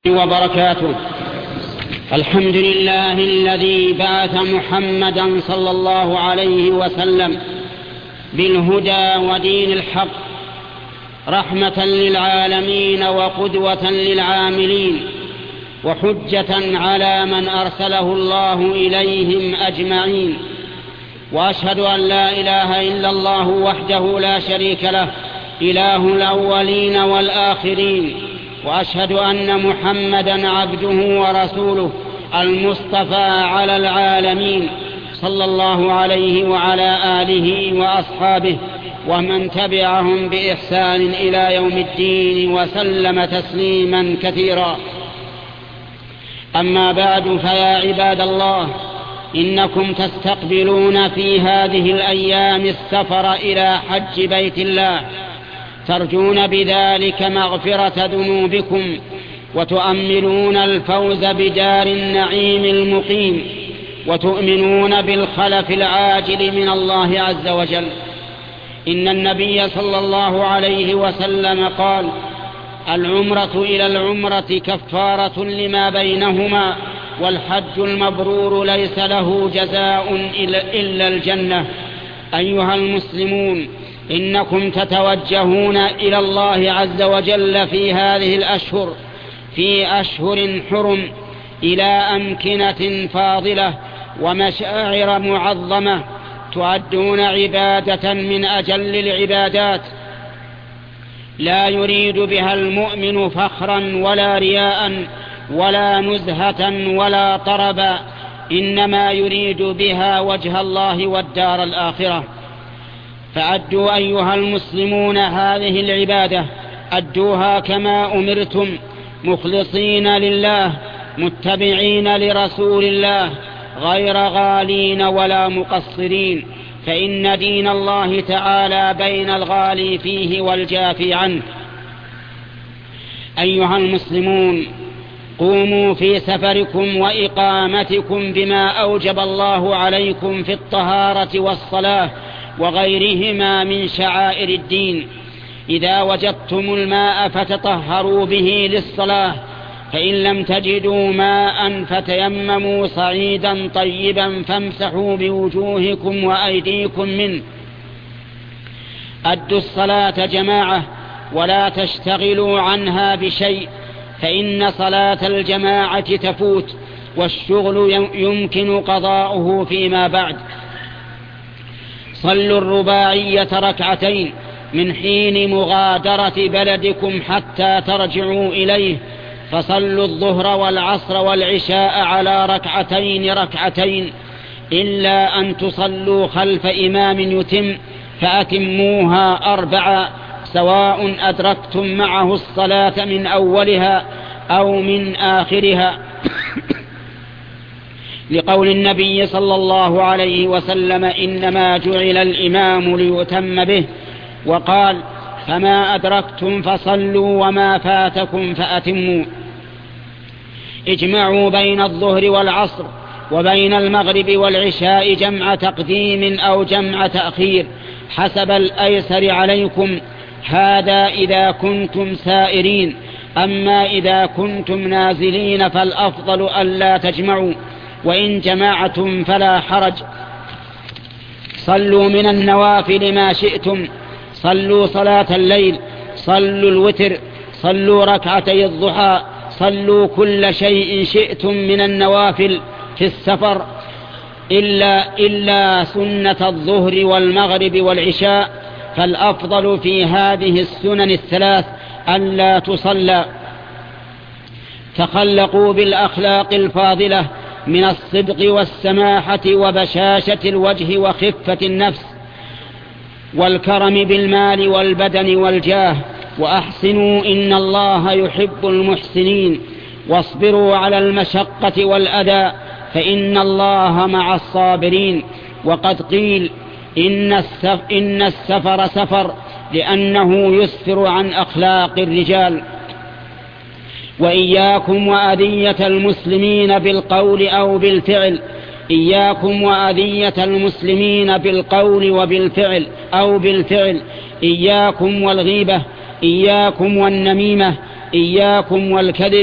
وبركاته. الحمد لله الذي بعث محمدا صلى الله عليه وسلم بالهدى ودين الحق رحمة للعالمين وقدوة للعاملين وحجة على من أرسله الله إليهم أجمعين. وأشهد أن لا إله إلا الله وحده لا شريك له إله الأولين والآخرين، وأشهد أن محمدا عبده ورسوله المصطفى على العالمين صلى الله عليه وعلى آله وأصحابه ومن تبعهم بإحسان إلى يوم الدين وسلم تسليما كثيرا. أما بعد، فيا عباد الله، إنكم تستقبلون في هذه الأيام السفر إلى حج بيت الله، ترجون بذلك مغفرة ذنوبكم وتؤملون الفوز بدار النعيم المقيم وتؤمنون بالخلف العاجل من الله عز وجل. إن النبي صلى الله عليه وسلم قال: العمرة إلى العمرة كفارة لما بينهما، والحج المبرور ليس له جزاء إلا الجنة. أيها المسلمون، إنكم تتوجهون إلى الله عز وجل في هذه الأشهر، في أشهر حرم، إلى أمكنة فاضلة ومشاعر معظمة، تؤدون عبادة من أجل العبادات، لا يريد بها المؤمن فخرا ولا رياء ولا نزهة ولا طربا، إنما يريد بها وجه الله والدار الآخرة. فأدوا أيها المسلمون هذه العبادة، أدوها كما أمرتم، مخلصين لله، متبعين لرسول الله، غير غالين ولا مقصرين، فإن دين الله تعالى بين الغالي فيه والجافي عنه. أيها المسلمون، قوموا في سفركم وإقامتكم بما أوجب الله عليكم في الطهارة والصلاة وغيرهما من شعائر الدين. إذا وجدتم الماء فتطهروا به للصلاة، فإن لم تجدوا ماء فتيمموا صعيدا طيبا فامسحوا بوجوهكم وأيديكم منه. أدوا الصلاة جماعة ولا تشتغلوا عنها بشيء، فإن صلاة الجماعة تفوت والشغل يمكن قضاؤه فيما بعد. صلوا الرباعية ركعتين من حين مغادرة بلدكم حتى ترجعوا إليه، فصلوا الظهر والعصر والعشاء على ركعتين، إلا أن تصلوا خلف إمام يتم فأتموها 4، سواء أدركتم معه الصلاة من أولها أو من آخرها، لقول النبي صلى الله عليه وسلم: إنما جعل الإمام ليؤتم به، وقال: فما أدركتم فصلوا وما فاتكم فأتموا. اجمعوا بين الظهر والعصر وبين المغرب والعشاء جمع تقديم أو جمع تأخير حسب الأيسر عليكم، هذا إذا كنتم سائرين. أما إذا كنتم نازلين فالأفضل ألا تجمعوا، وإن جمعتم فلا حرج. صلوا من النوافل ما شئتم، صلوا صلاة الليل، صلوا الوتر، صلوا ركعتي الضحى، صلوا كل شيء شئتم من النوافل في السفر، إلا سنة الظهر والمغرب والعشاء، فالأفضل في هذه السنن الثلاث ألا تصلى. تخلقوا بالأخلاق الفاضلة من الصدق والسماحة وبشاشة الوجه وخفة النفس والكرم بالمال والبدن والجاه، وأحسنوا إن الله يحب المحسنين، واصبروا على المشقة والأذى فإن الله مع الصابرين. وقد قيل إن السفر سفر، لأنه يسفر عن أخلاق الرجال. وإياكم وأذية المسلمين بالقول أو بالفعل، إياكم وأذية المسلمين بالقول وبالفعل أو بالفعل، إياكم والغيبة، إياكم والنميمة، إياكم والكذب،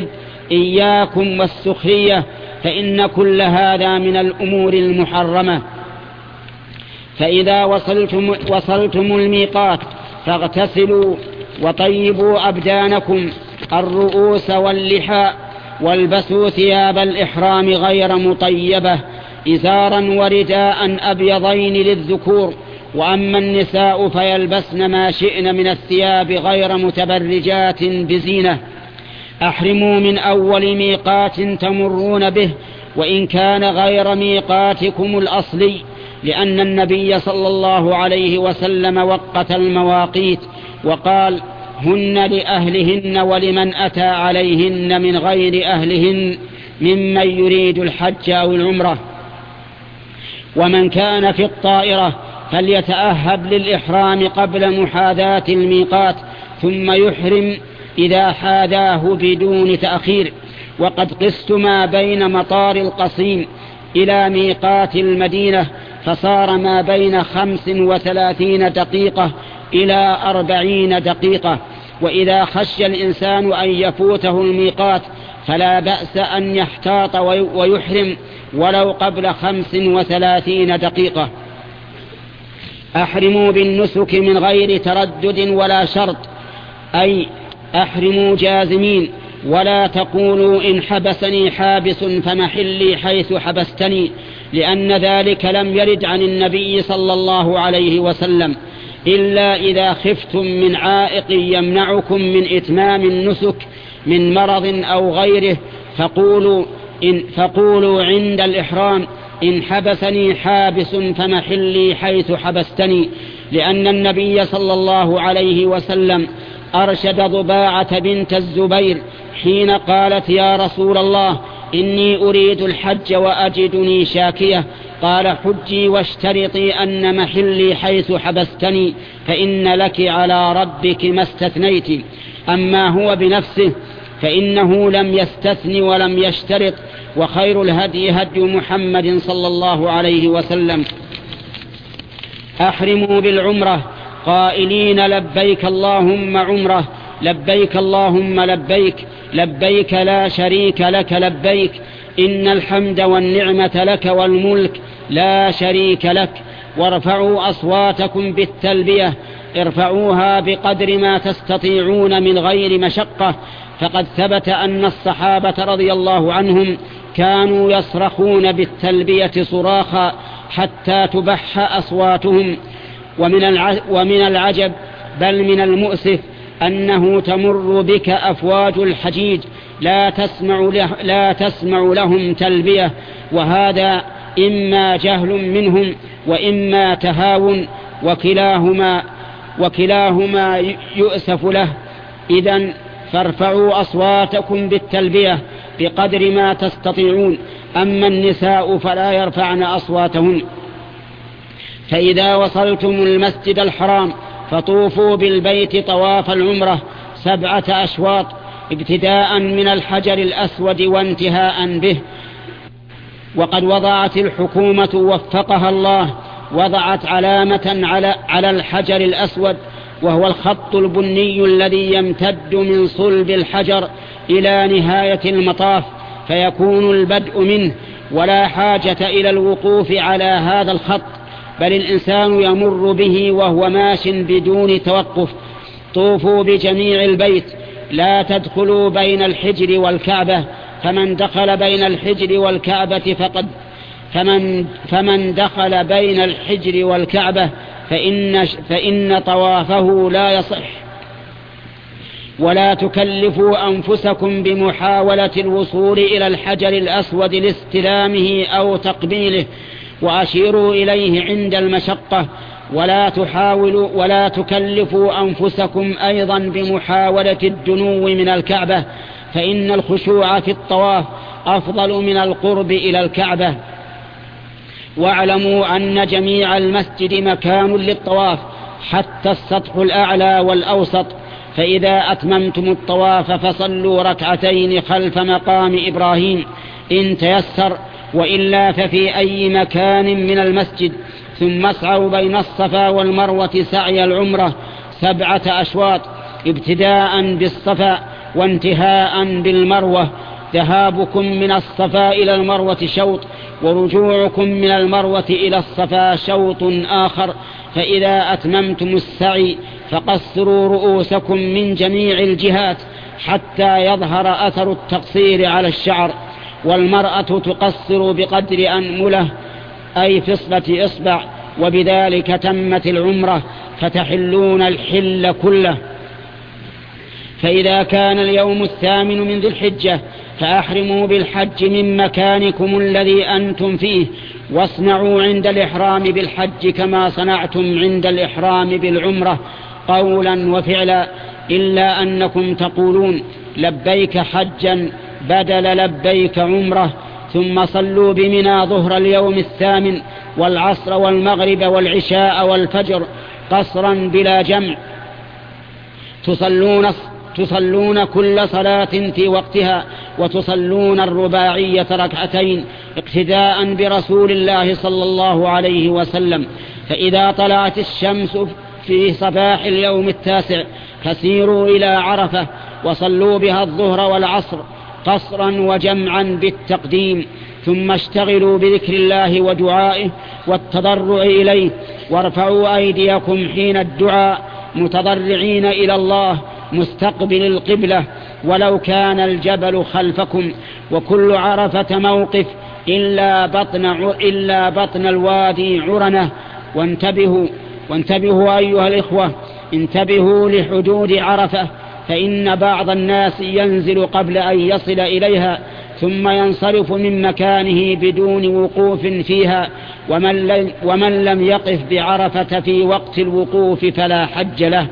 إياكم والسخرية، فإن كل هذا من الأمور المحرمة. فإذا وصلتم الميقات فاغتسلوا وطيبوا أبدانكم الرؤوس واللحى، والبسوا ثياب الإحرام غير مطيبة، إزارا ورداء أبيضين للذكور، وأما النساء فيلبسن ما شئن من الثياب غير متبرجات بزينة. أحرموا من أول ميقات تمرون به، وإن كان غير ميقاتكم الأصلي، لأن النبي صلى الله عليه وسلم وقت المواقيت وقال: هن لأهلهن ولمن أتى عليهن من غير أهلهن ممن يريد الحج أو العمرة. ومن كان في الطائرة فليتأهب للإحرام قبل محاذاة الميقات، ثم يحرم إذا حاذاه بدون تأخير. وقد قست ما بين مطار القصيم إلى ميقات المدينة، فصار ما بين 35 دقيقة إلى 40 دقيقة. وإذا خشي الإنسان أن يفوته الميقات فلا بأس أن يحتاط ويحرم ولو قبل 35 دقيقة. أحرموا بالنسك من غير تردد ولا شرط، أي أحرموا جازمين، ولا تقولوا إن حبسني حابس فمحلي حيث حبستني، لأن ذلك لم يرد عن النبي صلى الله عليه وسلم، إلا إذا خفتم من عائق يمنعكم من إتمام النسك من مرض أو غيره، فقولوا عند الإحرام: إن حبسني حابس فمحلي حيث حبستني، لأن النبي صلى الله عليه وسلم أرشد ضباعة بنت الزبير حين قالت: يا رسول الله، إني أريد الحج وأجدني شاكية. قال: حجي واشترطي أن محلي حيث حبستني، فإن لك على ربك ما استثنيت. أما هو بنفسه فإنه لم يستثن ولم يشترط، وخير الهدي هدي محمد صلى الله عليه وسلم. أحرموا بالعمرة قائلين: لبيك اللهم عمرة، لبيك اللهم لبيك، لبيك لا شريك لك لبيك، إن الحمد والنعمة لك والملك لا شريك لك. وارفعوا أصواتكم بالتلبية، ارفعوها بقدر ما تستطيعون من غير مشقة، فقد ثبت أن الصحابة رضي الله عنهم كانوا يصرخون بالتلبية صراخا حتى تبح أصواتهم. ومن العجب بل من المؤسف أنه تمر بك أفواج الحجيج لا تسمع لهم تلبية، وهذا إما جهل منهم وإما تهاون، وكلاهما يؤسف له. إذن فارفعوا أصواتكم بالتلبية بقدر ما تستطيعون. أما النساء فلا يرفعن أصواتهن. فإذا وصلتم المسجد الحرام فطوفوا بالبيت طواف العمرة 7 أشواط، ابتداء من الحجر الأسود وانتهاء به. وقد وضعت الحكومة وفقها الله وضعت علامة على الحجر الأسود، وهو الخط البني الذي يمتد من صلب الحجر إلى نهاية المطاف، فيكون البدء منه، ولا حاجة إلى الوقوف على هذا الخط، بل الإنسان يمر به وهو ماش بدون توقف. طوفوا بجميع البيت، لا تدخلوا بين الحجر والكعبة، فمن دخل بين الحجر والكعبة فمن دخل بين الحجر والكعبة فإن طوافه لا يصح. ولا تكلفوا أنفسكم بمحاولة الوصول إلى الحجر الأسود لاستلامه أو تقبيله، وأشيروا إليه عند المشقة. ولا تكلفوا أنفسكم أيضا بمحاولة الدنو من الكعبة، فإن الخشوع في الطواف أفضل من القرب إلى الكعبة. واعلموا أن جميع المسجد مكان للطواف، حتى السطح الأعلى والأوسط. فإذا أتممتم الطواف فصلوا 2 ركعتين خلف مقام إبراهيم إن تيسر، وإلا ففي أي مكان من المسجد. ثم اسعوا بين الصفا والمروة سعي العمرة 7 أشواط، ابتداء بالصفا وانتهاء بالمروة، ذهابكم من الصفا إلى المروة شوط، ورجوعكم من المروة إلى الصفا شوط آخر. فإذا أتممتم السعي فقصروا رؤوسكم من جميع الجهات حتى يظهر أثر التقصير على الشعر. والمرأة تقصر بقدر أنملة أي فصلة إصبع، وبذلك تمت العمرة فتحلون الحل كله. فإذا كان اليوم 8 من ذي الحجة فأحرموا بالحج من مكانكم الذي أنتم فيه، واصنعوا عند الإحرام بالحج كما صنعتم عند الإحرام بالعمرة قولا وفعلا، إلا أنكم تقولون لبيك حجا بدل لبيك عمرة. ثم صلوا بمنى ظهر اليوم 8 والعصر والمغرب والعشاء والفجر قصرا بلا جمع، تصلون كل صلاة في وقتها، وتصلون الرباعية ركعتين اقتداء برسول الله صلى الله عليه وسلم. فإذا طلعت الشمس في صباح اليوم 9 فسيروا إلى عرفة وصلوا بها الظهر والعصر قصرا وجمعا بالتقديم، ثم اشتغلوا بذكر الله ودعائه والتضرع إليه، وارفعوا أيديكم حين الدعاء متضرعين إلى الله مستقبل القبلة ولو كان الجبل خلفكم. وكل عرفة موقف إلا بطن الوادي عرنة. وانتبهوا أيها الإخوة، انتبهوا لحدود عرفة، فإن بعض الناس ينزل قبل أن يصل إليها ثم ينصرف من مكانه بدون وقوف فيها، ومن لم يقف بعرفة في وقت الوقوف فلا حج له.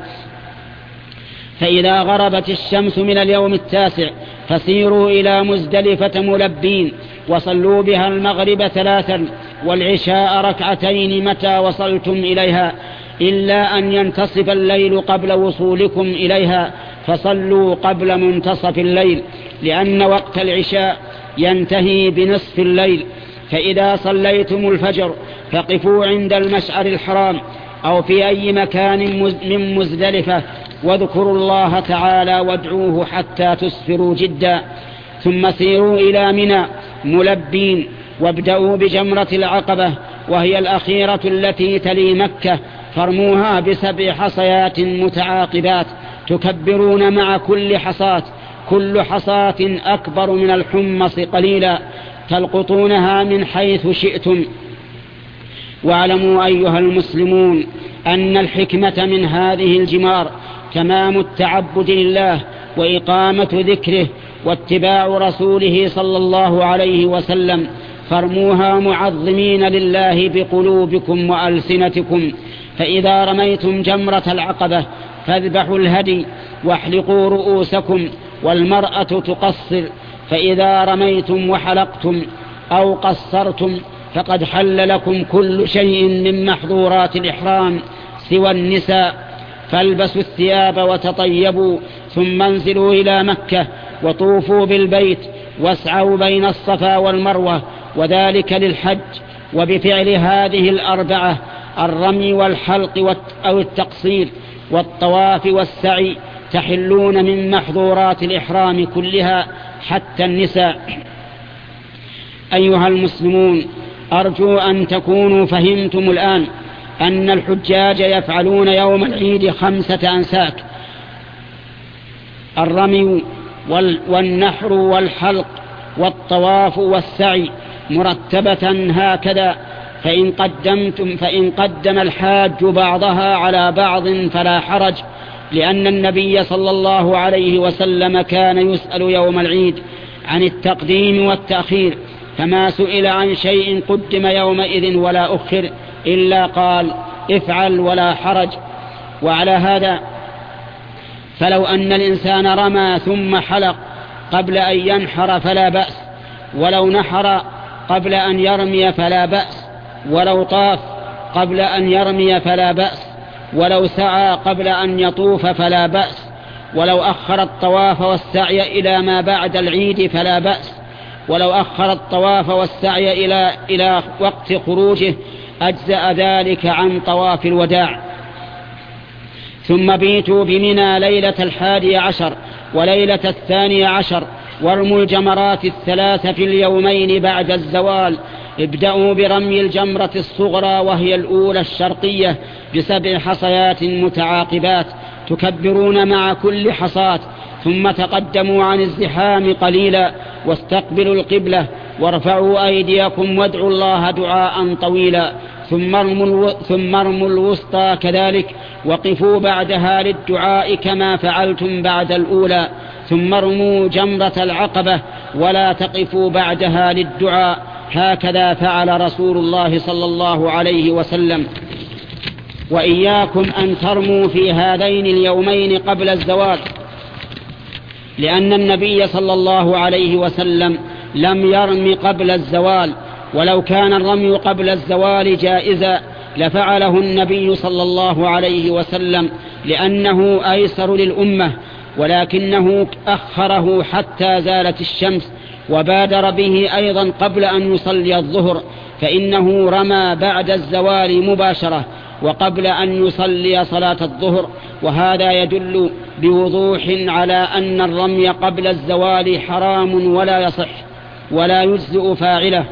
فإذا غربت الشمس من اليوم 9 فسيروا إلى مزدلفة ملبين، وصلوا بها المغرب 3 والعشاء ركعتين متى وصلتم إليها، إلا أن ينتصف الليل قبل وصولكم إليها فصلوا قبل منتصف الليل، لأن وقت العشاء ينتهي بنصف الليل. فإذا صليتم الفجر فقفوا عند المشعر الحرام أو في أي مكان من مزدلفة، واذكروا الله تعالى وادعوه حتى تسفروا جدا. ثم سيروا إلى منى ملبين، وابدأوا بجمرة العقبة وهي الأخيرة التي تلي مكة، فارموها ب7 حصيات متعاقبات تكبرون مع كل حصاة، كل حصاة أكبر من الحمص قليلا، تلقطونها من حيث شئتم. واعلموا أيها المسلمون أن الحكمة من هذه الجمار تمام التعبد لله وإقامة ذكره واتباع رسوله صلى الله عليه وسلم، فارموها معظمين لله بقلوبكم وألسنتكم. فإذا رميتم جمرة العقبة فاذبحوا الهدي واحلقوا رؤوسكم، والمرأة تقصر. فإذا رميتم وحلقتم أو قصرتم فقد حل لكم كل شيء من محظورات الإحرام سوى النساء. فالبسوا الثياب وتطيبوا، ثم انزلوا إلى مكة وطوفوا بالبيت واسعوا بين الصفا والمروة، وذلك للحج. وبفعل هذه الأربعة الرمي والحلق أو التقصير والطواف والسعي تحلون من محظورات الإحرام كلها حتى النساء. أيها المسلمون، أرجو أن تكونوا فهمتم الآن أن الحجاج يفعلون يوم العيد 5 أنساك: الرمي والنحر والحلق والطواف والسعي مرتبة هكذا. فإن قدم الحاج بعضها على بعض فلا حرج، لأن النبي صلى الله عليه وسلم كان يسأل يوم العيد عن التقديم والتأخير، فما سئل عن شيء قدم يومئذ ولا أخر إلا قال افعل ولا حرج. وعلى هذا فلو أن الإنسان رمى ثم حلق قبل أن ينحر فلا بأس، ولو نحر قبل أن يرمي فلا بأس، ولو طاف قبل أن يرمي فلا بأس، ولو سعى قبل أن يطوف فلا بأس، ولو أخر الطواف والسعي إلى ما بعد العيد فلا بأس، ولو أخر الطواف والسعي إلى وقت خروجه أجزأ ذلك عن طواف الوداع. ثم بيتوا بمنى ليلة 11 وليلة 12 وارموا الجمرات الثلاث في اليومين بعد الزوال. ابدأوا برمي الجمرة الصغرى وهي الأولى الشرقية ب7 حصيات متعاقبات تكبرون مع كل حصاة، ثم تقدموا عن الزحام قليلا واستقبلوا القبلة وارفعوا أيديكم وادعوا الله دعاء طويلا، ثم ارموا الوسطى كذلك وقفوا بعدها للدعاء كما فعلتم بعد الأولى، ثم ارموا جمرة العقبة ولا تقفوا بعدها للدعاء، هكذا فعل رسول الله صلى الله عليه وسلم. وإياكم أن ترموا في هذين اليومين قبل الزوال، لأن النبي صلى الله عليه وسلم لم يرم قبل الزوال، ولو كان الرمي قبل الزوال جائزا لفعله النبي صلى الله عليه وسلم لأنه أيسر للأمة، ولكنه أخره حتى زالت الشمس، وبادر به أيضا قبل أن يصلي الظهر، فإنه رمى بعد الزوال مباشرة وقبل أن يصلي صلاة الظهر، وهذا يدل بوضوح على أن الرمي قبل الزوال حرام ولا يصح ولا يجزئ فاعله.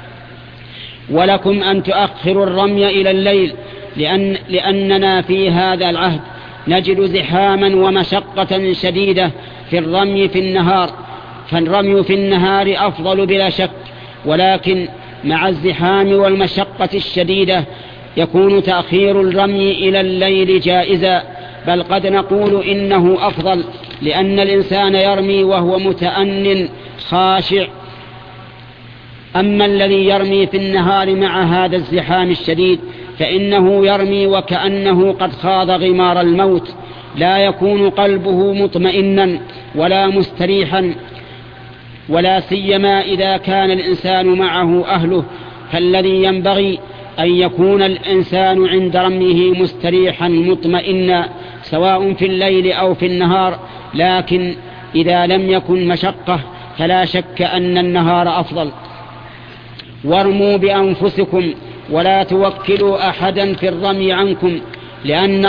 ولكم أن تؤخروا الرمي إلى الليل، لأننا في هذا العهد نجد زحاما ومشقة شديدة في الرمي في النهار، فالرمي في النهار أفضل بلا شك، ولكن مع الزحام والمشقة الشديدة يكون تأخير الرمي إلى الليل جائزا، بل قد نقول إنه أفضل، لأن الإنسان يرمي وهو متأن خاشع. أما الذي يرمي في النهار مع هذا الزحام الشديد فإنه يرمي وكأنه قد خاض غمار الموت، لا يكون قلبه مطمئنا ولا مستريحا، ولا سيما إذا كان الإنسان معه أهله، فالذي ينبغي أن يكون الإنسان عند رميه مستريحا مطمئنا سواء في الليل أو في النهار، لكن إذا لم يكن مشقة فلا شك أن النهار أفضل. وارموا بأنفسكم ولا توكلوا أحدا في الرمي عنكم، لأن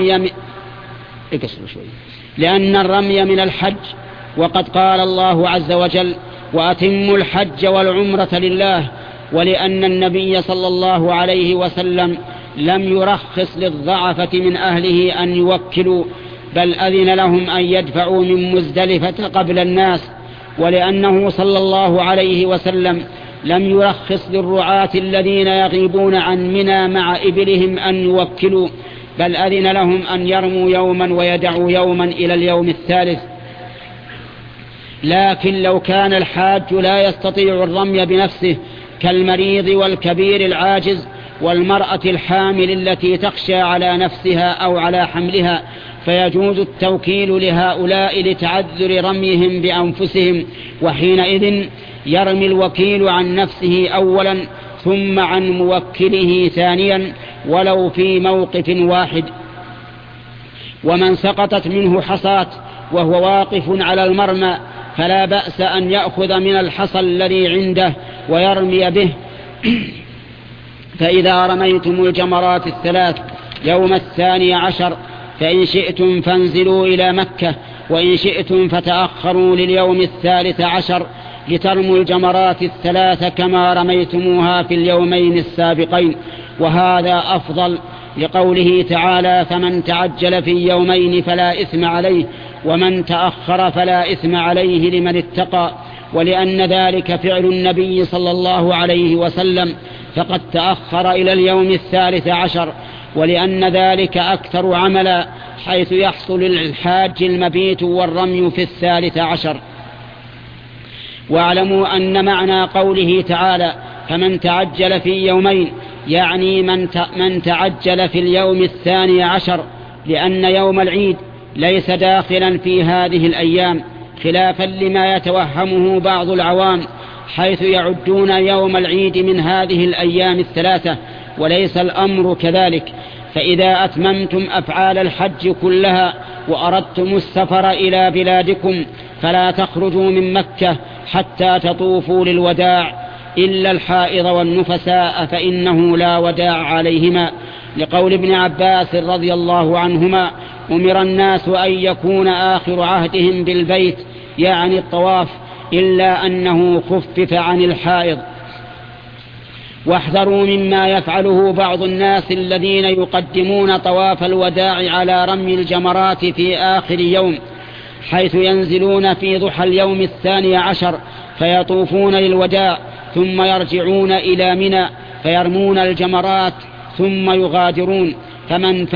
الرمي من الحج، وقد قال الله عز وجل: وأتموا الحج والعمرة لله. ولأن النبي صلى الله عليه وسلم لم يرخص للضعفة من أهله أن يوكلوا، بل أذن لهم أن يدفعوا من مزدلفة قبل الناس. ولأنه صلى الله عليه وسلم لم يرخص للرعاة الذين يغيبون عن منى مع إبلهم أن يوكلوا، بل أذن لهم أن يرموا يوما ويدعوا يوما إلى اليوم الثالث. لكن لو كان الحاج لا يستطيع الرمي بنفسه كالمريض والكبير العاجز والمرأة الحامل التي تخشى على نفسها أو على حملها، فيجوز التوكيل لهؤلاء لتعذر رميهم بأنفسهم، وحينئذ يرمي الوكيل عن نفسه أولا ثم عن موكله ثانيا ولو في موقف واحد. ومن سقطت منه حصاة وهو واقف على المرمى فلا بأس أن يأخذ من الحصى الذي عنده ويرمي به. فإذا رميتم الجمرات الثلاث يوم 12 فإن شئتم فانزلوا إلى مكة، وإن شئتم فتأخروا لليوم 13 لترموا الجمرات الثلاث كما رميتموها في اليومين السابقين، وهذا أفضل، لقوله تعالى: فمن تعجل في يومين فلا إثم عليه ومن تأخر فلا إثم عليه لمن اتقى. ولأن ذلك فعل النبي صلى الله عليه وسلم فقد تأخر إلى اليوم 13، ولأن ذلك أكثر عملا، حيث يحصل للحاج المبيت والرمي في 13. واعلموا أن معنى قوله تعالى: فمن تعجل في يومين، يعني من تعجل في اليوم 12، لأن يوم العيد ليس داخلا في هذه الأيام، خلافا لما يتوهمه بعض العوام، حيث يعدون يوم العيد من هذه الأيام 3، وليس الأمر كذلك. فإذا أتممتم أفعال الحج كلها وأردتم السفر إلى بلادكم فلا تخرجوا من مكة حتى تطوفوا للوداع، إلا الحائض والنفساء فإنه لا وداع عليهما، لقول ابن عباس رضي الله عنهما: أمر الناس أن يكون آخر عهدهم بالبيت، يعني الطواف، إلا أنه خفف عن الحائض. واحذروا مما يفعله بعض الناس الذين يقدمون طواف الوداع على رمي الجمرات في آخر يوم، حيث ينزلون في ضحى اليوم 12 فيطوفون للوداع ثم يرجعون إلى منى فيرمون الجمرات ثم يغادرون. فمن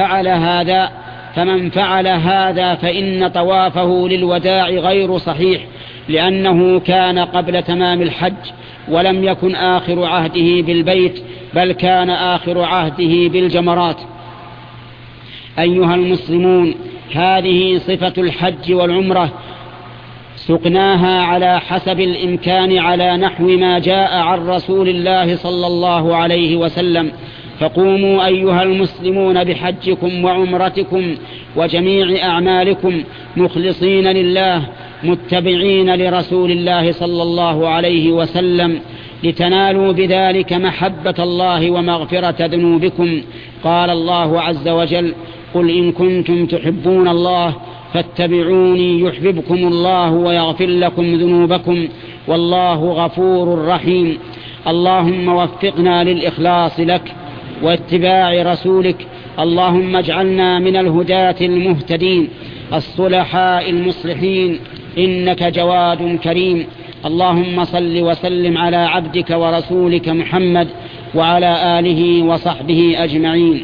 فعل هذا فإن طوافه للوداع غير صحيح، لأنه كان قبل تمام الحج ولم يكن آخر عهده بالبيت، بل كان آخر عهده بالجمرات. أيها المسلمون، هذه صفة الحج والعمرة، سقناها على حسب الإمكان على نحو ما جاء عن رسول الله صلى الله عليه وسلم. فقوموا أيها المسلمون بحجكم وعمرتكم وجميع أعمالكم مخلصين لله، متبعين لرسول الله صلى الله عليه وسلم، لتنالوا بذلك محبة الله ومغفرة ذنوبكم. قال الله عز وجل: قل إن كنتم تحبون الله فاتبعوني يحببكم الله ويغفر لكم ذنوبكم، والله غفور رحيم. اللهم وفقنا للإخلاص لك واتباع رسولك. اللهم اجعلنا من الهداة المهتدين الصلحاء المصلحين، إنك جواد كريم. اللهم صل وسلم على عبدك ورسولك محمد وعلى آله وصحبه أجمعين.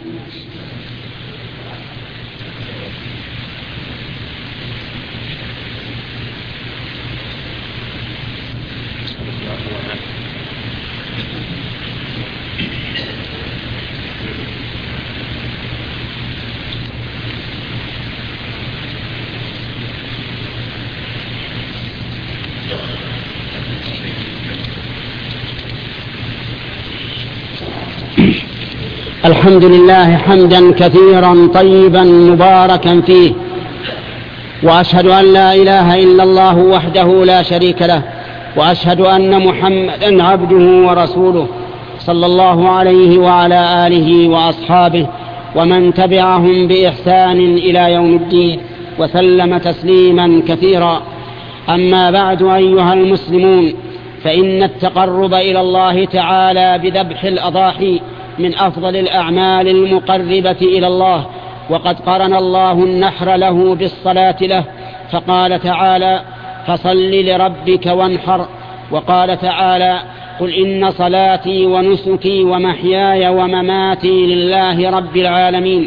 الحمد لله حمدا كثيرا طيبا مباركا فيه، وأشهد أن لا إله إلا الله وحده لا شريك له، وأشهد أن محمدا عبده ورسوله صلى الله عليه وعلى آله وأصحابه ومن تبعهم بإحسان إلى يوم الدين، وسلم تسليما كثيرا. أما بعد، أيها المسلمون، فإن التقرب إلى الله تعالى بذبح الأضاحي من أفضل الأعمال المقربة إلى الله، وقد قرن الله النحر له بالصلاة له، فقال تعالى: فصل لربك وانحر. وقال تعالى: قل إن صلاتي ونسكي ومحياي ومماتي لله رب العالمين.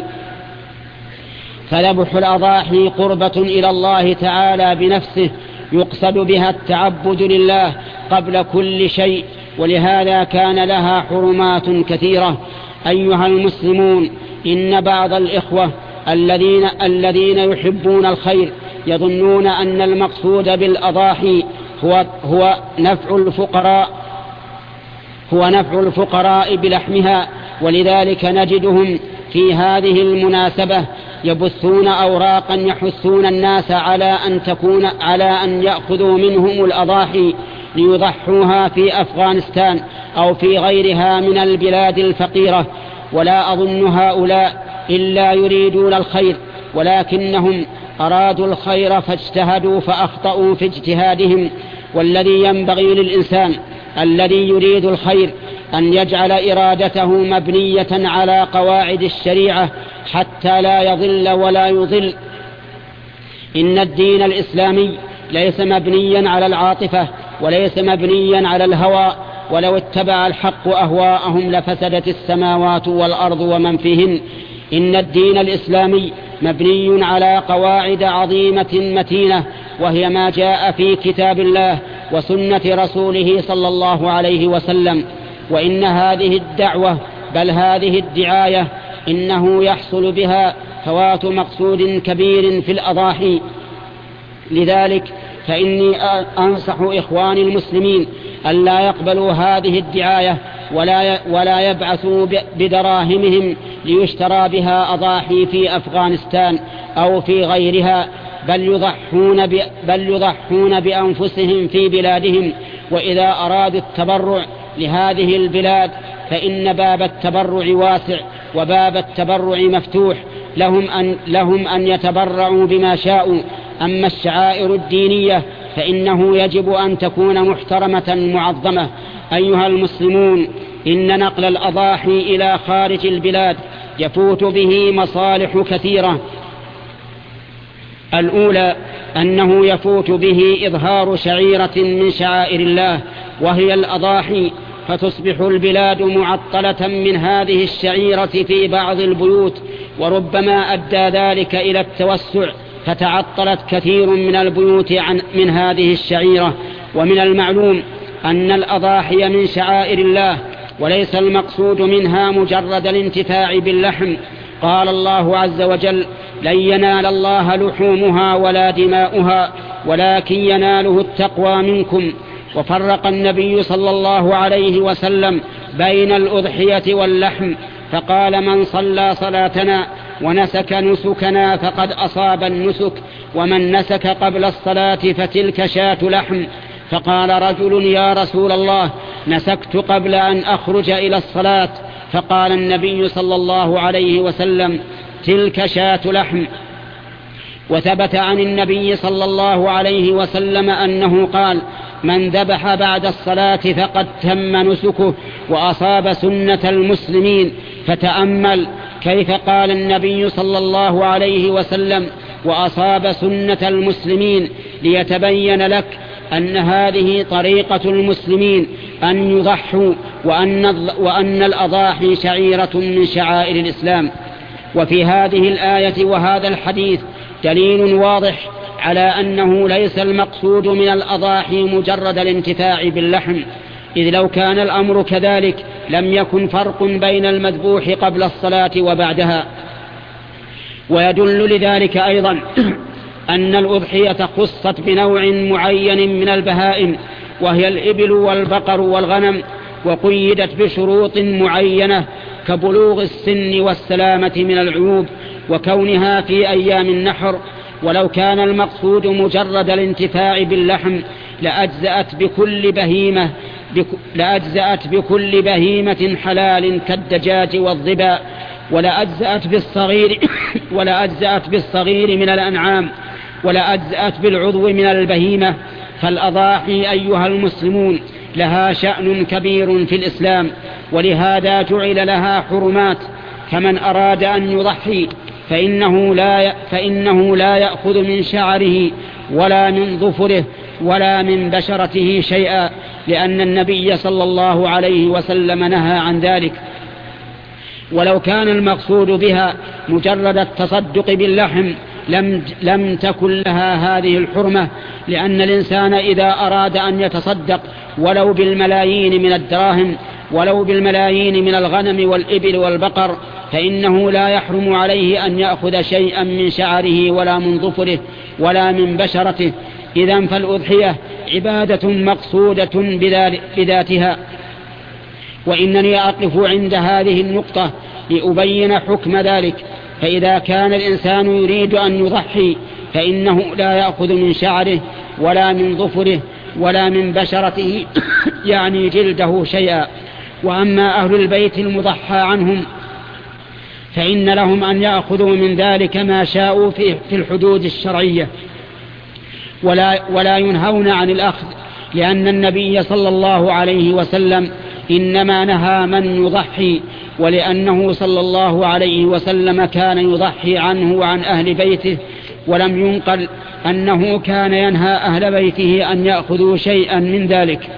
فذبح الأضاحي قربة إلى الله تعالى بنفسه، يقصد بها التعبد لله قبل كل شيء، ولهذا كان لها حرمات كثيرة. أيها المسلمون، إن بعض الإخوة الذين يحبون الخير يظنون أن المقصود بالأضاحي هو نفع الفقراء بلحمها، ولذلك نجدهم في هذه المناسبة يبثون أوراقا يحثون الناس على أن يأخذوا منهم الأضاحي ليضحوها في أفغانستان أو في غيرها من البلاد الفقيرة. ولا أظن هؤلاء إلا يريدون الخير، ولكنهم أرادوا الخير فاجتهدوا فأخطأوا في اجتهادهم. والذي ينبغي للإنسان الذي يريد الخير أن يجعل إرادته مبنية على قواعد الشريعة حتى لا يضل ولا يضل. إن الدين الإسلامي ليس مبنيا على العاطفة وليس مبنيا على الهوى، ولو اتبع الحق أهواءهم لفسدت السماوات والأرض ومن فيهن. إن الدين الإسلامي مبني على قواعد عظيمة متينة، وهي ما جاء في كتاب الله وسنة رسوله صلى الله عليه وسلم. وإن هذه الدعوة بل هذه الدعاية إنه يحصل بها فوات مقصود كبير في الأضاحي. لذلك فإني أنصح إخواني المسلمين أن لا يقبلوا هذه الدعاية ولا يبعثوا بدراهمهم ليشترى بها أضاحي في أفغانستان أو في غيرها، بل يضحون بأنفسهم في بلادهم. وإذا أرادوا التبرع لهذه البلاد فإن باب التبرع واسع وباب التبرع مفتوح لهم أن يتبرعوا بما شاءوا. أما الشعائر الدينية فإنه يجب أن تكون محترمة معظمة. أيها المسلمون، إن نقل الأضاحي إلى خارج البلاد يفوت به مصالح كثيرة. الأولى أنه يفوت به إظهار شعيرة من شعائر الله وهي الأضاحي، فتصبح البلاد معطلة من هذه الشعيرة في بعض البيوت، وربما أدى ذلك إلى التوسع، فتعطلت كثير من البيوت من هذه الشعيرة. ومن المعلوم أن الأضاحي من شعائر الله، وليس المقصود منها مجرد الانتفاع باللحم. قال الله عز وجل: لن ينال الله لحومها ولا دماؤها ولكن يناله التقوى منكم. وفرق النبي صلى الله عليه وسلم بين الأضحية واللحم، فقال: من صلى صلاتنا ونسك نسكنا فقد أصاب النسك، ومن نسك قبل الصلاة فتلك شاة لحم. فقال رجل: يا رسول الله، نسكت قبل أن أخرج إلى الصلاة. فقال النبي صلى الله عليه وسلم: تلك شاة لحم. وثبت عن النبي صلى الله عليه وسلم أنه قال: من ذبح بعد الصلاة فقد تم نسكه وأصاب سنة المسلمين. فتأمل كيف قال النبي صلى الله عليه وسلم: وأصاب سنة المسلمين، ليتبين لك أن هذه طريقة المسلمين أن يضحوا، وأن الأضاحي شعيرة من شعائر الإسلام. وفي هذه الآية وهذا الحديث دليل واضح على أنه ليس المقصود من الأضاحي مجرد الانتفاع باللحم، إذ لو كان الأمر كذلك لم يكن فرق بين المذبوح قبل الصلاة وبعدها. ويدل لذلك أيضا أن الأضحية خصت بنوع معين من البهائم، وهي الإبل والبقر والغنم، وقيدت بشروط معينة كبلوغ السن والسلامة من العيوب وكونها في أيام النحر. ولو كان المقصود مجرد الانتفاع باللحم لأجزأت بكل بهيمة حلال كالدجاج والظباء، ولأجزأت بالصغير من الأنعام، ولأجزأت بالعضو من البهيمة. فالأضاحي أيها المسلمون لها شأن كبير في الإسلام، ولهذا جعل لها حرمات. فمن أراد أن يضحي فإنه لا يأخذ من شعره ولا من ظفره ولا من بشرته شيئا، لأن النبي صلى الله عليه وسلم نهى عن ذلك. ولو كان المقصود بها مجرد التصدق باللحم لم تكن لها هذه الحرمة، لأن الإنسان إذا أراد أن يتصدق ولو بالملايين من الدراهم ولو بالملايين من الغنم والإبل والبقر، فإنه لا يحرم عليه أن يأخذ شيئا من شعره ولا من ظفره ولا من بشرته. إذن فالأضحية عبادة مقصودة بذاتها. وإنني أقف عند هذه النقطة لأبين حكم ذلك. فإذا كان الإنسان يريد أن يضحي فإنه لا يأخذ من شعره ولا من ظفره ولا من بشرته يعني جلده شيئا. وأما أهل البيت المضحى عنهم فإن لهم أن يأخذوا من ذلك ما شاءوا في الحدود الشرعية، ولا ينهون عن الأخذ، لأن النبي صلى الله عليه وسلم إنما نهى من يضحي، ولأنه صلى الله عليه وسلم كان يضحي عنه وعن أهل بيته، ولم ينقل أنه كان ينهى أهل بيته أن يأخذوا شيئا من ذلك.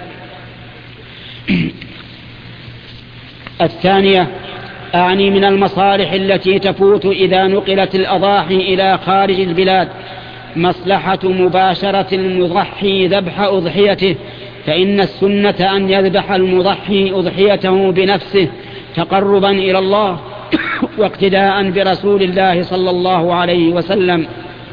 الثانية أعني من المصالح التي تفوت إذا نقلت الأضاحي إلى خارج البلاد مصلحة مباشرة المضحي ذبح أضحيته، فإن السنة أن يذبح المضحي أضحيته بنفسه تقربا إلى الله واقتداء برسول الله صلى الله عليه وسلم،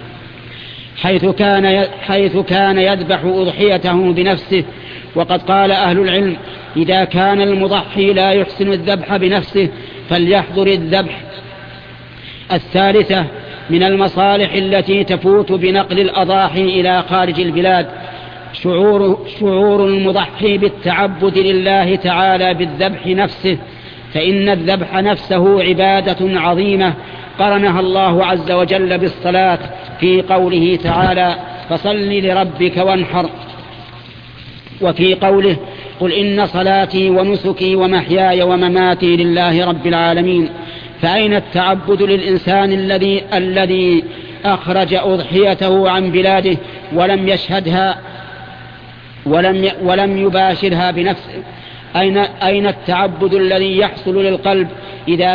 حيث كان يذبح أضحيته بنفسه. وقد قال أهل العلم: إذا كان المضحي لا يحسن الذبح بنفسه فليحضر الذبح. الثالثة من المصالح التي تفوت بنقل الأضاحي إلى خارج البلاد شعور المضحي بالتعبد لله تعالى بالذبح نفسه، فإن الذبح نفسه عبادة عظيمة قرنها الله عز وجل بالصلاة في قوله تعالى: فصل لربك وانحر. وفي قوله قل إن صلاتي ونسكي ومحياي ومماتي لله رب العالمين، فأين التعبد للإنسان الذي أخرج أضحيته عن بلاده ولم يشهدها ولم يباشرها بنفسه؟ أين التعبد الذي يحصل للقلب إذا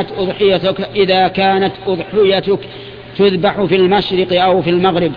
كانت أضحيتك تذبح في المشرق أو في المغرب؟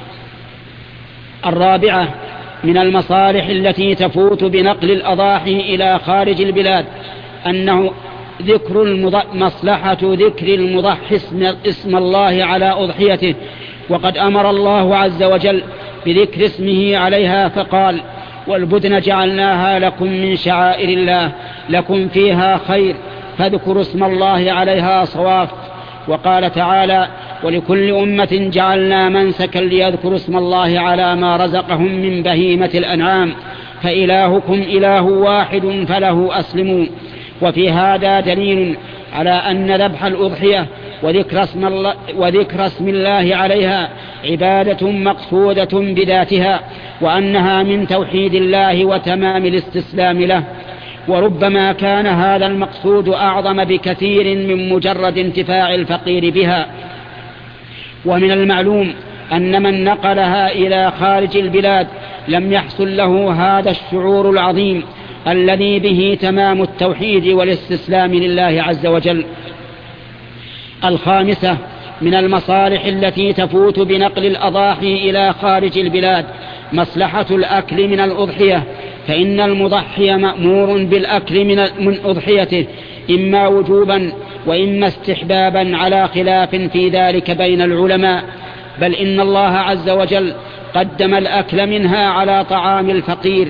الرابعة من المصالح التي تفوت بنقل الأضاحي إلى خارج البلاد أنه مصلحة ذكر المضحي اسم الله على أضحيته، وقد أمر الله عز وجل بذكر اسمه عليها فقال: والبدن جعلناها لكم من شعائر الله لكم فيها خير فاذكروا اسم الله عليها صواف. وقال تعالى: ولكل أمة جعلنا منسكا ليذكروا اسم الله على ما رزقهم من بهيمة الأنعام فإلهكم إله واحد فله أسلموا. وفي هذا دليل على أن ذبح الأضحية وذكر اسم الله عليها عبادة مقصودة بذاتها، وأنها من توحيد الله وتمام الاستسلام له. وربما كان هذا المقصود أعظم بكثير من مجرد انتفاع الفقير بها. ومن المعلوم أن من نقلها إلى خارج البلاد لم يحصل له هذا الشعور العظيم الذي به تمام التوحيد والاستسلام لله عز وجل. الخامسة من المصالح التي تفوت بنقل الأضاحي إلى خارج البلاد مصلحة الأكل من الأضحية، فإن المضحي مأمور بالأكل من أضحيته إما وجوبا وإما استحبابا على خلاف في ذلك بين العلماء، بل إن الله عز وجل قدم الأكل منها على طعام الفقير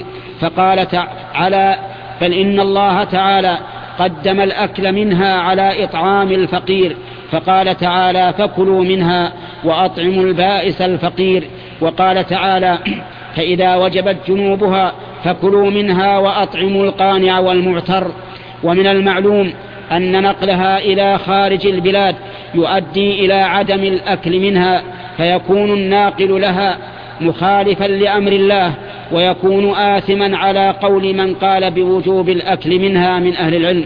بل إن الله تعالى قدم الأكل منها على إطعام الفقير فقال تعالى: فكلوا منها وأطعموا البائس الفقير. وقال تعالى: فإذا وجبت جنوبها فكلوا منها وأطعموا القانع والمعتر. ومن المعلوم أن نقلها إلى خارج البلاد يؤدي إلى عدم الأكل منها، فيكون الناقل لها مخالفا لأمر الله، ويكون آثما على قول من قال بوجوب الأكل منها من أهل العلم.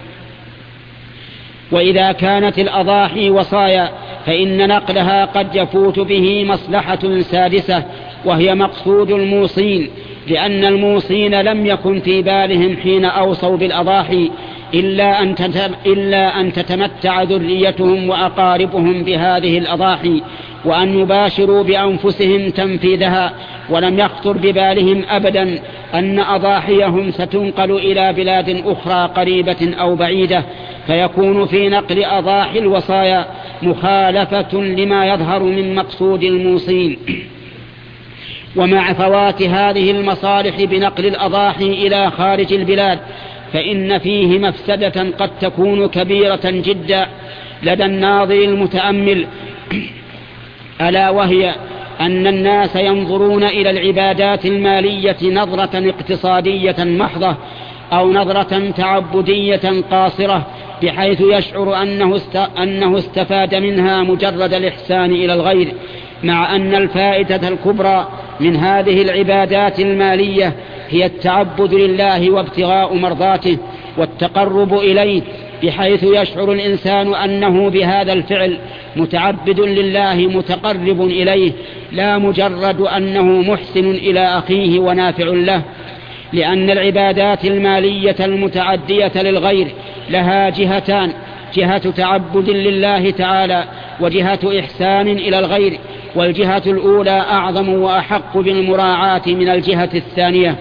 وإذا كانت الأضاحي وصايا فإن نقلها قد يفوت به مصلحة سادسة، وهي مقصود الموصين، لأن الموصين لم يكن في بالهم حين أوصوا بالأضاحي إلا أن تتمتع ذريتهم وأقاربهم بهذه الأضاحي، وأن يباشروا بأنفسهم تنفيذها، ولم يخطر ببالهم أبدا أن أضاحيهم ستنقل إلى بلاد أخرى قريبة أو بعيدة، فيكون في نقل أضاحي الوصايا مخالفة لما يظهر من مقصود الموصين. ومع فوات هذه المصالح بنقل الأضاحي إلى خارج البلاد فإن فيه مفسدة قد تكون كبيرة جدا لدى الناظر المتأمل، ألا وهي أن الناس ينظرون إلى العبادات المالية نظرة اقتصادية محضة أو نظرة تعبدية قاصرة، بحيث يشعر أنه استفاد منها مجرد الإحسان إلى الغير، مع أن الفائدة الكبرى من هذه العبادات المالية هي التعبد لله وابتغاء مرضاته والتقرب إليه، بحيث يشعر الإنسان أنه بهذا الفعل متعبد لله متقرب إليه، لا مجرد أنه محسن إلى أخيه ونافع له. لأن العبادات المالية المتعدية للغير لها جهتان: جهة تعبد لله تعالى وجهة إحسان إلى الغير، والجهة الأولى أعظم وأحق بالمراعاة من الجهة الثانية.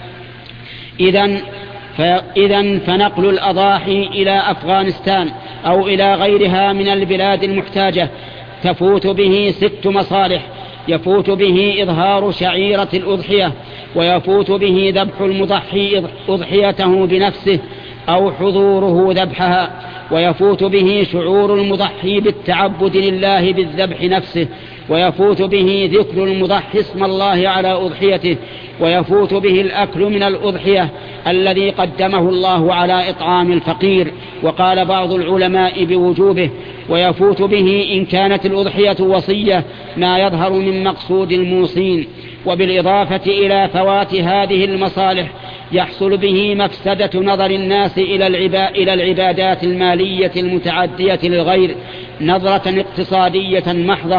إذن فنقل الأضاحي إلى أفغانستان أو إلى غيرها من البلاد المحتاجة تفوت به 6 مصالح: يفوت به إظهار شعيرة الأضحية، ويفوت به ذبح المضحي أضحيته بنفسه أو حضوره ذبحها، ويفوت به شعور المضحي بالتعبد لله بالذبح نفسه، ويفوت به ذكر المضحي اسم الله على أضحيته، ويفوت به الأكل من الأضحية الذي قدمه الله على إطعام الفقير، وقال بعض العلماء بوجوبه، ويفوت به إن كانت الأضحية وصية ما يظهر من مقصود الموصين. وبالإضافة إلى فوات هذه المصالح يحصل به مفسدة نظر الناس إلى العبادات المالية المتعدية للغير نظرة اقتصادية محضة،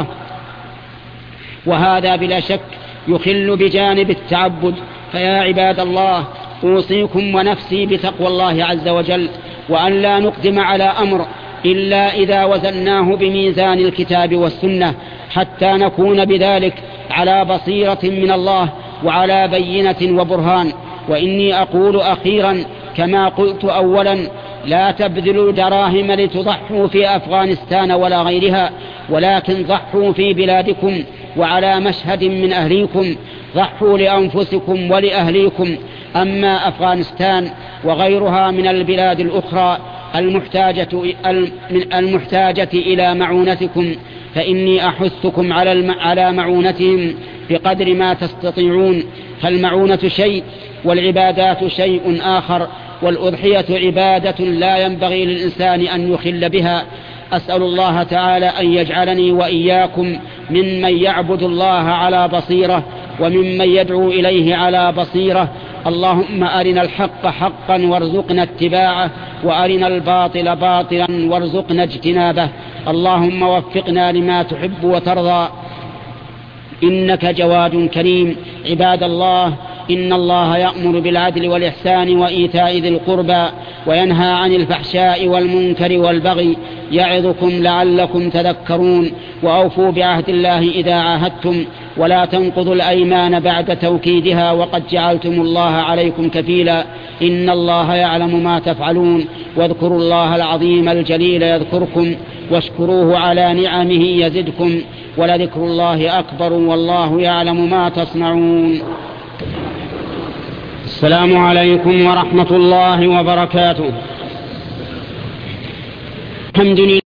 وهذا بلا شك يخل بجانب التعبد. فيا عباد الله، أوصيكم ونفسي بتقوى الله عز وجل، وأن لا نقدم على أمر إلا إذا وزناه بميزان الكتاب والسنة، حتى نكون بذلك على بصيرة من الله وعلى بينة وبرهان. وإني أقول أخيرا كما قلت أولا: لا تبذلوا دراهم لتضحوا في أفغانستان ولا غيرها، ولكن ضحوا في بلادكم وعلى مشهد من أهليكم، ضحوا لأنفسكم ولأهليكم. أما أفغانستان وغيرها من البلاد الأخرى المحتاجة إلى معونتكم فإني أحثكم على معونتهم بقدر ما تستطيعون، فالمعونة شيء والعبادات شيء آخر، والأضحية عبادة لا ينبغي للإنسان أن يخل بها. أسأل الله تعالى أن يجعلني وإياكم ممن يعبد الله على بصيرة وممن يدعو إليه على بصيرة. اللهم أرنا الحق حقا وارزقنا اتباعه، وأرنا الباطل باطلا وارزقنا اجتنابه. اللهم وفقنا لما تحب وترضى، إنك جواد كريم. عباد الله، إن الله يأمر بالعدل والإحسان وإيتاء ذي القربى وينهى عن الفحشاء والمنكر والبغي، يعظكم لعلكم تذكرون. وأوفوا بعهد الله إذا عاهدتم، ولا تنقضوا الأيمان بعد توكيدها وقد جعلتم الله عليكم كفيلا، إن الله يعلم ما تفعلون. واذكروا الله العظيم الجليل يذكركم، واشكروه على نعمه يزدكم، ولذكر الله أكبر والله يعلم ما تصنعون. السلام عليكم ورحمة الله وبركاته. الحمد لله.